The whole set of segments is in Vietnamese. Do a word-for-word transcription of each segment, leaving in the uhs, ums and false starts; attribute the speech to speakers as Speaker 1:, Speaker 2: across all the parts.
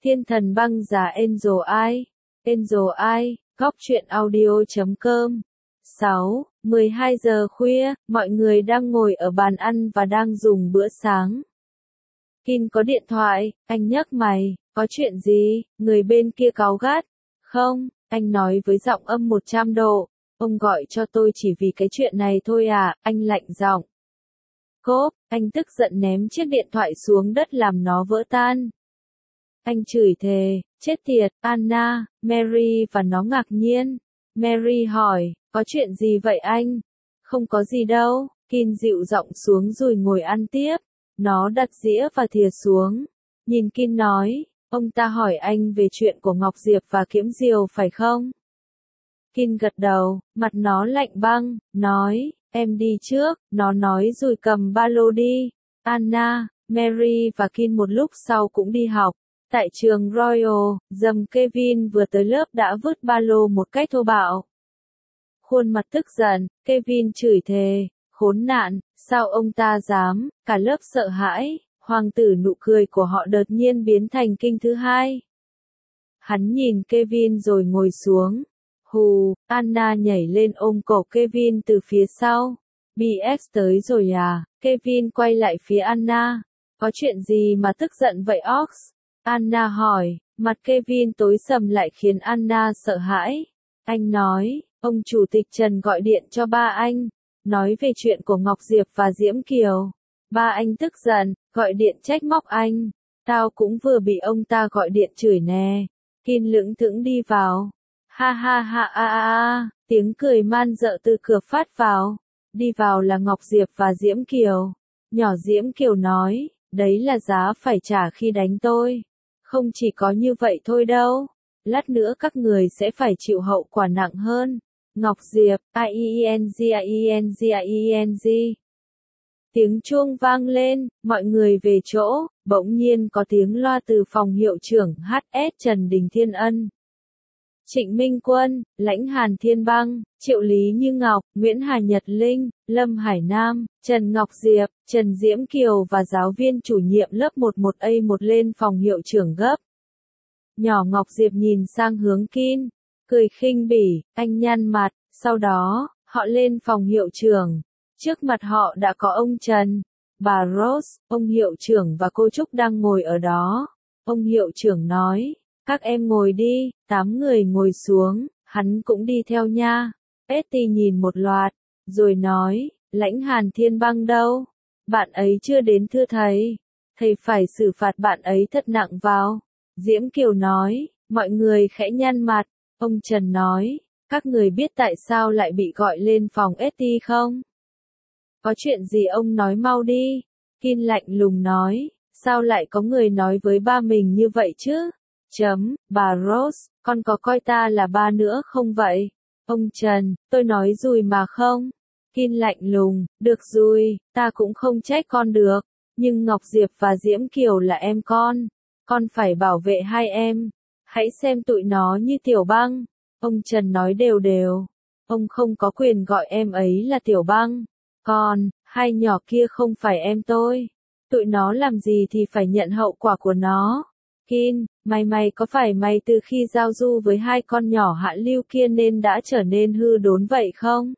Speaker 1: Thiên thần băng giá Angel Eye. Angel Eye, góc truyện audio chấm com. sáu. mười hai giờ khuya, mọi người đang ngồi ở bàn ăn và đang dùng bữa sáng. Kin có điện thoại, anh nhấc mày, có chuyện gì, người bên kia cáu gắt. Không, anh nói với giọng âm một trăm độ, ông gọi cho tôi chỉ vì cái chuyện này thôi à, anh lạnh giọng. Cốp, anh tức giận ném chiếc điện thoại xuống đất làm nó vỡ tan. Anh chửi thề, chết tiệt, Anna, Mary và nó ngạc nhiên. Mary hỏi, có chuyện gì vậy anh? Không có gì đâu, Kin dịu giọng xuống rồi ngồi ăn tiếp. Nó đặt dĩa và thìa xuống. Nhìn Kin nói, ông ta hỏi anh về chuyện của Ngọc Diệp và Kiếm Diều phải không? Kin gật đầu, mặt nó lạnh băng, nói, em đi trước, nó nói rồi cầm ba lô đi. Anna, Mary và Kin một lúc sau cũng đi học. Tại trường Royal, dầm Kevin vừa tới lớp đã vứt ba lô một cách thô bạo. Khuôn mặt tức giận, Kevin chửi thề, khốn nạn, sao ông ta dám, cả lớp sợ hãi, hoàng tử nụ cười của họ đột nhiên biến thành kinh thứ hai. Hắn nhìn Kevin rồi ngồi xuống. Hù, Anna nhảy lên ôm cổ Kevin từ phía sau. bê ích tới rồi à, Kevin quay lại phía Anna. Có chuyện gì mà tức giận vậy Ox? Anna hỏi, mặt Kevin tối sầm lại khiến Anna sợ hãi. Anh nói, ông chủ tịch Trần gọi điện cho ba anh, nói về chuyện của Ngọc Diệp và Diễm Kiều. Ba anh tức giận, gọi điện trách móc anh. Tao cũng vừa bị ông ta gọi điện chửi nè. Kin lững thững đi vào. Ha ha ha a a a, tiếng cười man dợ từ cửa phát vào. Đi vào là Ngọc Diệp và Diễm Kiều. Nhỏ Diễm Kiều nói, đấy là giá phải trả khi đánh tôi. Không chỉ có như vậy thôi đâu. Lát nữa các người sẽ phải chịu hậu quả nặng hơn. Ngọc Diệp, I E N G I E N G I E N G. Tiếng chuông vang lên, mọi người về chỗ, bỗng nhiên có tiếng loa từ phòng hiệu trưởng hát ét Trần Đình Thiên Ân. Trịnh Minh Quân, Lãnh Hàn Thiên Băng, Triệu Lý Như Ngọc, Nguyễn Hà Nhật Linh, Lâm Hải Nam, Trần Ngọc Diệp, Trần Diễm Kiều và giáo viên chủ nhiệm lớp mười một A một lên phòng hiệu trưởng gấp. Nhỏ Ngọc Diệp nhìn sang hướng Kin, cười khinh bỉ, anh nhăn mặt, sau đó, họ lên phòng hiệu trưởng. Trước mặt họ đã có ông Trần, bà Rose, ông hiệu trưởng và cô Trúc đang ngồi ở đó. Ông hiệu trưởng nói, các em ngồi đi, tám người ngồi xuống, hắn cũng đi theo nha. Betty nhìn một loạt, rồi nói, Lãnh Hàn Thiên Băng đâu? Bạn ấy chưa đến thưa thầy. Thầy phải xử phạt bạn ấy thật nặng vào. Diễm Kiều nói, mọi người khẽ nhăn mặt. Ông Trần nói, các người biết tại sao lại bị gọi lên phòng ét tê không? Có chuyện gì ông nói mau đi. Kin lạnh lùng nói, sao lại có người nói với ba mình như vậy chứ? Chấm, bà Rose, con có coi ta là ba nữa không vậy? Ông Trần, tôi nói dùi mà không? Kin lạnh lùng, được rồi, ta cũng không trách con được. Nhưng Ngọc Diệp và Diễm Kiều là em con. Con phải bảo vệ hai em. Hãy xem tụi nó như Tiểu Băng. Ông Trần nói đều đều. Ông không có quyền gọi em ấy là Tiểu Băng. Còn, hai nhỏ kia không phải em tôi. Tụi nó làm gì thì phải nhận hậu quả của nó. Kin, mày mày có phải mày từ khi giao du với hai con nhỏ hạ lưu kia nên đã trở nên hư đốn vậy không?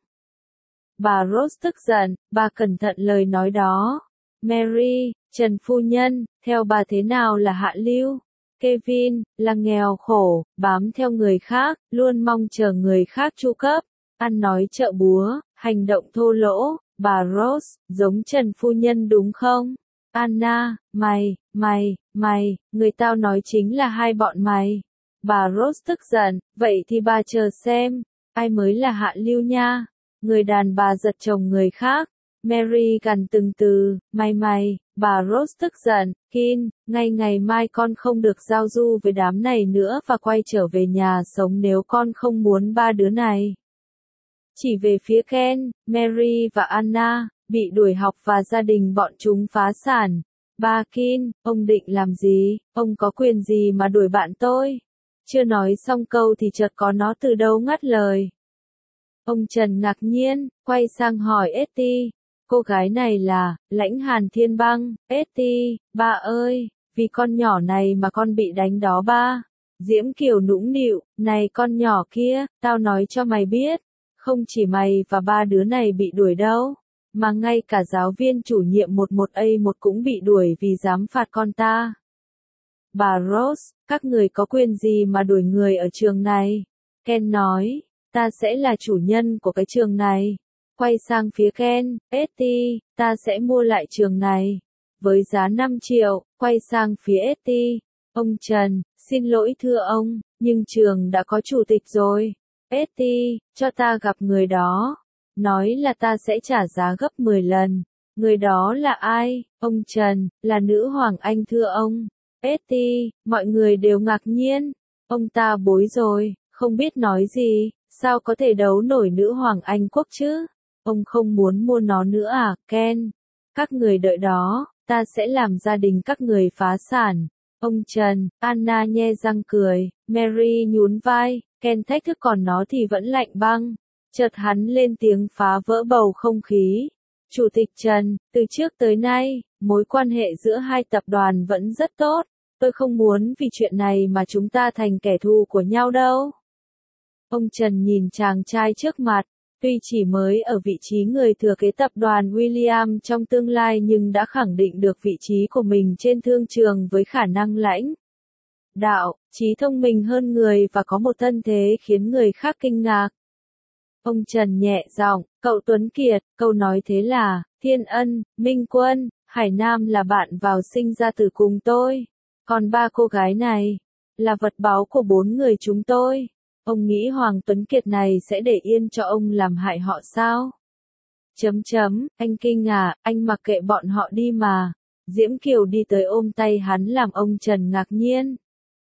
Speaker 1: Bà Rose tức giận, bà cẩn thận lời nói đó. Mary, Trần Phu Nhân, theo bà thế nào là hạ lưu? Kevin, là nghèo khổ, bám theo người khác, luôn mong chờ người khác chu cấp. Ăn nói chợ búa, hành động thô lỗ. Bà Rose, giống Trần Phu Nhân đúng không? Anna, mày, mày, mày, người tao nói chính là hai bọn mày. Bà Rose tức giận, vậy thì bà chờ xem, ai mới là hạ lưu nha. Người đàn bà giật chồng người khác. Mary gằn từng từ, mày mày, bà Rose tức giận, Kin, ngay ngày mai con không được giao du với đám này nữa và quay trở về nhà sống nếu con không muốn ba đứa này. Chỉ về phía Ken, Mary và Anna, bị đuổi học và gia đình bọn chúng phá sản. Ba Kin, ông định làm gì, ông có quyền gì mà đuổi bạn tôi? Chưa nói xong câu thì chợt có nó từ đâu ngắt lời. Ông Trần ngạc nhiên, quay sang hỏi Etty, cô gái này là, Lãnh Hàn Thiên Băng, Etty, ba ơi, Vì con nhỏ này mà con bị đánh đó ba. Diễm Kiều nũng nịu, này con nhỏ kia, tao nói cho mày biết, không chỉ mày và ba đứa này bị đuổi đâu, mà ngay cả giáo viên chủ nhiệm một một A một cũng bị đuổi vì dám phạt con ta. Bà Rose, các người có quyền gì mà đuổi người ở trường này? Ken nói, ta sẽ là chủ nhân của cái trường này. Quay sang phía Ken, Etty, ta sẽ mua lại trường này. Với giá năm triệu, quay sang phía Etty, ông Trần, xin lỗi thưa ông, nhưng trường đã có chủ tịch rồi. Etty, cho ta gặp người đó. Nói là ta sẽ trả giá gấp mười lần. Người đó là ai? Ông Trần, là nữ hoàng Anh thưa ông. Etty, mọi người đều ngạc nhiên. Ông ta bối rồi, không biết nói gì, sao có thể đấu nổi nữ hoàng Anh quốc chứ? Ông không muốn mua nó nữa à, Ken? Các người đợi đó, ta sẽ làm gia đình các người phá sản. Ông Trần, Anna nhe răng cười, Mary nhún vai, Ken thách thức còn nó thì vẫn lạnh băng. Chợt hắn lên tiếng phá vỡ bầu không khí. Chủ tịch Trần, từ trước tới nay, mối quan hệ giữa hai tập đoàn vẫn rất tốt. Tôi không muốn vì chuyện này mà chúng ta thành kẻ thù của nhau đâu. Ông Trần nhìn chàng trai trước mặt, tuy chỉ mới ở vị trí người thừa kế tập đoàn William trong tương lai nhưng đã khẳng định được vị trí của mình trên thương trường với khả năng lãnh đạo, trí thông minh hơn người và có một thân thế khiến người khác kinh ngạc. Ông Trần nhẹ giọng, cậu Tuấn Kiệt, câu nói thế là, Thiên Ân, Minh Quân, Hải Nam là bạn vào sinh ra tử cùng tôi. Còn ba cô gái này, là vật báu của bốn người chúng tôi. Ông nghĩ Hoàng Tuấn Kiệt này sẽ để yên cho ông làm hại họ sao? Chấm chấm, anh kinh à, anh mặc kệ bọn họ đi mà. Diễm Kiều đi tới ôm tay hắn làm ông Trần ngạc nhiên.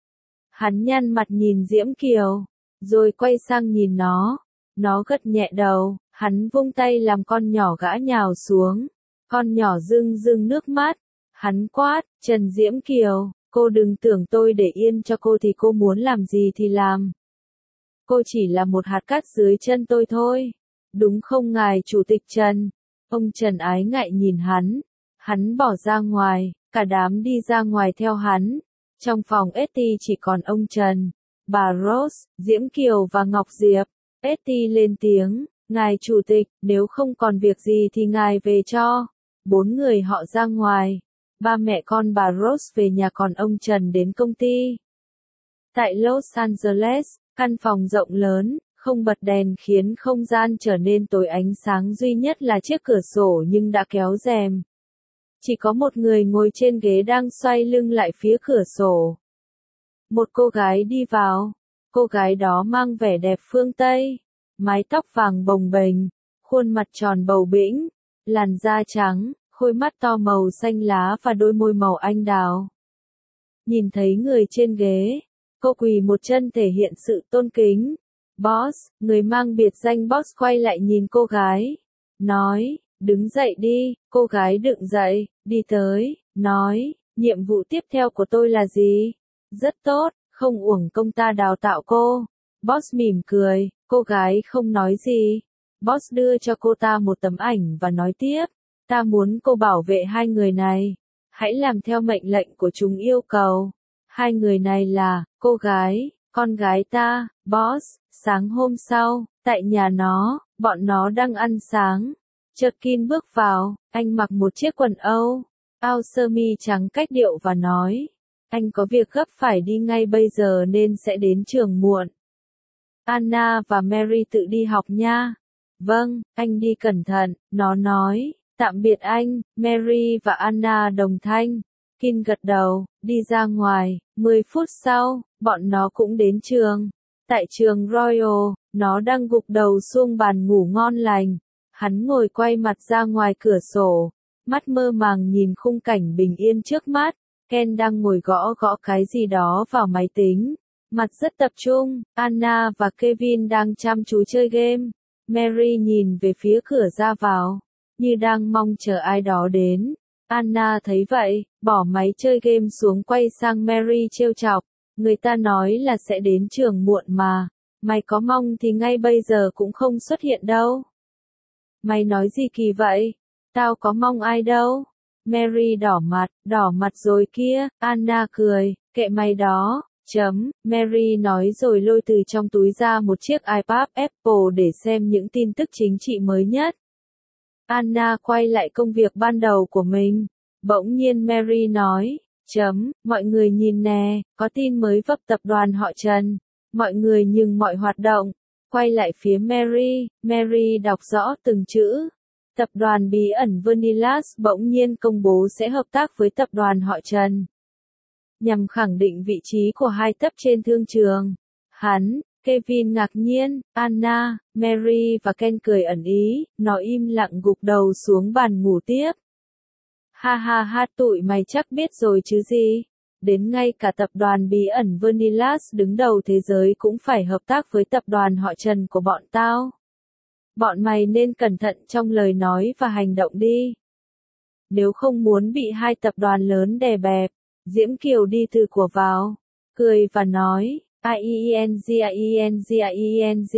Speaker 1: Hắn nhăn mặt nhìn Diễm Kiều, rồi quay sang nhìn nó. Nó gật nhẹ đầu, hắn vung tay làm con nhỏ gã nhào xuống. Con nhỏ rưng rưng nước mắt. Hắn quát, Trần Diễm Kiều, cô đừng tưởng tôi để yên cho cô thì cô muốn làm gì thì làm. Cô chỉ là một hạt cát dưới chân tôi thôi. Đúng không ngài chủ tịch Trần? Ông Trần ái ngại nhìn hắn. Hắn bỏ ra ngoài, cả đám đi ra ngoài theo hắn. Trong phòng Etty chỉ còn ông Trần, bà Rose, Diễm Kiều và Ngọc Diệp. Etty lên tiếng, ngài chủ tịch, nếu không còn việc gì thì ngài về cho. Bốn người họ ra ngoài. Ba mẹ con bà Rose về nhà còn ông Trần đến công ty. Tại Los Angeles, căn phòng rộng lớn, không bật đèn khiến không gian trở nên tối, ánh sáng duy nhất là chiếc cửa sổ nhưng đã kéo rèm. Chỉ có một người ngồi trên ghế đang xoay lưng lại phía cửa sổ. Một cô gái đi vào. Cô gái đó mang vẻ đẹp phương Tây, mái tóc vàng bồng bềnh, khuôn mặt tròn bầu bĩnh, làn da trắng, đôi mắt to màu xanh lá và đôi môi màu anh đào. Nhìn thấy người trên ghế, cô quỳ một chân thể hiện sự tôn kính. Boss, người mang biệt danh Boss quay lại nhìn cô gái. Nói, đứng dậy đi, cô gái đứng dậy, đi tới, nói, nhiệm vụ tiếp theo của tôi là gì? Rất tốt, không uổng công ta đào tạo cô. Boss mỉm cười, cô gái không nói gì. Boss đưa cho cô ta một tấm ảnh và nói tiếp. Ta muốn cô bảo vệ hai người này. Hãy làm theo mệnh lệnh của chúng yêu cầu. Hai người này là, cô gái, con gái ta, Boss. Sáng hôm sau, tại nhà nó, bọn nó đang ăn sáng. Chợt Kin bước vào, anh mặc một chiếc quần Âu, áo sơ mi trắng cách điệu và nói. Anh có việc gấp phải đi ngay bây giờ nên sẽ đến trường muộn. Anna và Mary tự đi học nha. Vâng, anh đi cẩn thận, nó nói. Tạm biệt anh, Mary và Anna đồng thanh. Kin gật đầu, đi ra ngoài. Mười phút sau, bọn nó cũng đến trường. Tại trường Royal, nó đang gục đầu xuống bàn ngủ ngon lành. Hắn ngồi quay mặt ra ngoài cửa sổ, mắt mơ màng nhìn khung cảnh bình yên trước mắt. Ken đang ngồi gõ gõ cái gì đó vào máy tính, mặt rất tập trung. Anna và Kevin đang chăm chú chơi game. Mary nhìn về phía cửa ra vào, như đang mong chờ ai đó đến. Anna thấy vậy, bỏ máy chơi game xuống quay sang Mary trêu chọc. Người ta nói là sẽ đến trường muộn mà. Mày có mong thì ngay bây giờ cũng không xuất hiện đâu. Mày nói gì kỳ vậy? Tao có mong ai đâu. Mary đỏ mặt, đỏ mặt rồi kia, Anna cười, kệ mày đó, chấm, Mary nói rồi lôi từ trong túi ra một chiếc iPad Apple để xem những tin tức chính trị mới nhất. Anna quay lại công việc ban đầu của mình. Bỗng nhiên Mary nói, chấm, mọi người nhìn nè, có tin mới vấp tập đoàn họ Trần. Mọi người ngừng mọi hoạt động. Quay lại phía Mary, Mary đọc rõ từng chữ. Tập đoàn bí ẩn Vanillas bỗng nhiên công bố sẽ hợp tác với tập đoàn họ Trần. Nhằm khẳng định vị trí của hai tấp trên thương trường. Hắn, Kevin ngạc nhiên, Anna, Mary và Ken cười ẩn ý, nó im lặng gục đầu xuống bàn ngủ tiếp. Ha ha ha, tụi mày chắc biết rồi chứ gì. Đến ngay cả tập đoàn bí ẩn Vanillas đứng đầu thế giới cũng phải hợp tác với tập đoàn họ Trần của bọn tao. Bọn mày nên cẩn thận trong lời nói và hành động đi. Nếu không muốn bị hai tập đoàn lớn đè bẹp, Diễm Kiều đi từ của vào, cười và nói, I E N G I E N G I E N G.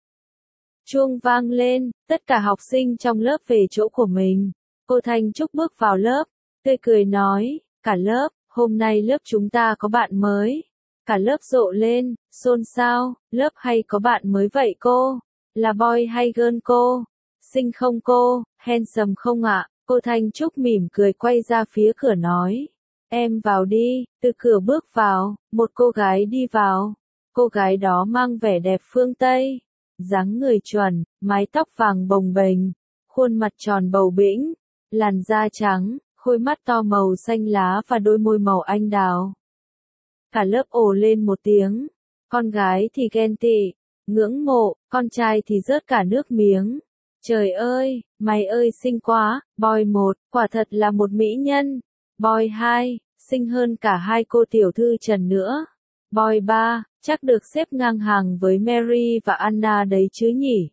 Speaker 1: Chuông vang lên, tất cả học sinh trong lớp về chỗ của mình. Cô Thanh Trúc bước vào lớp, tươi cười nói, cả lớp, hôm nay lớp chúng ta có bạn mới. Cả lớp rộ lên, xôn xao, lớp hay có bạn mới vậy cô? Là boy hay girl cô? Xinh không cô? Handsome không ạ? Cô Thanh Trúc mỉm cười quay ra phía cửa nói. Em vào đi, từ cửa bước vào, một cô gái đi vào. Cô gái đó mang vẻ đẹp phương Tây. Dáng người chuẩn, mái tóc vàng bồng bềnh, khuôn mặt tròn bầu bĩnh, làn da trắng, đôi mắt to màu xanh lá và đôi môi màu anh đào. Cả lớp ồ lên một tiếng. Con gái thì ghen tị, ngưỡng mộ, con trai thì rớt cả nước miếng. Trời ơi, mày ơi xinh quá, boy một, quả thật là một mỹ nhân. Boy hai, xinh hơn cả hai cô tiểu thư Trần nữa. Boy ba, chắc được xếp ngang hàng với Mary và Anna đấy chứ nhỉ.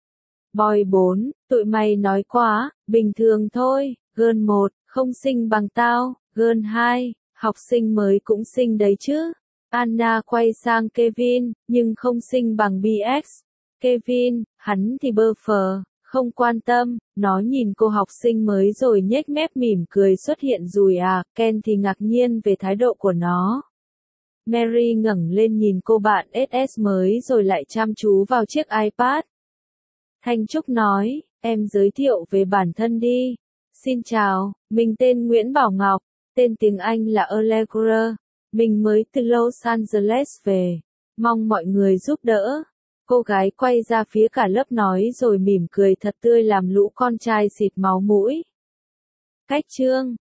Speaker 1: Boy bốn, tụi mày nói quá, bình thường thôi. Girl một, không xinh bằng tao. Girl hai, học sinh mới cũng xinh đấy chứ. Anna quay sang Kevin, nhưng không xinh bằng bê ích. Kevin, hắn thì bơ phờ, không quan tâm. Nó nhìn cô học sinh mới rồi nhếch mép mỉm cười xuất hiện rùi à. Ken thì ngạc nhiên về thái độ của nó. Mary ngẩng lên nhìn cô bạn ét ét mới rồi lại chăm chú vào chiếc iPad. Thanh Trúc nói, em giới thiệu về bản thân đi. Xin chào, mình tên Nguyễn Bảo Ngọc, tên tiếng Anh là Allegra. Mình mới từ Los Angeles về, mong mọi người giúp đỡ. Cô gái quay ra phía cả lớp nói rồi mỉm cười thật tươi làm lũ con trai xịt máu mũi. Cách chương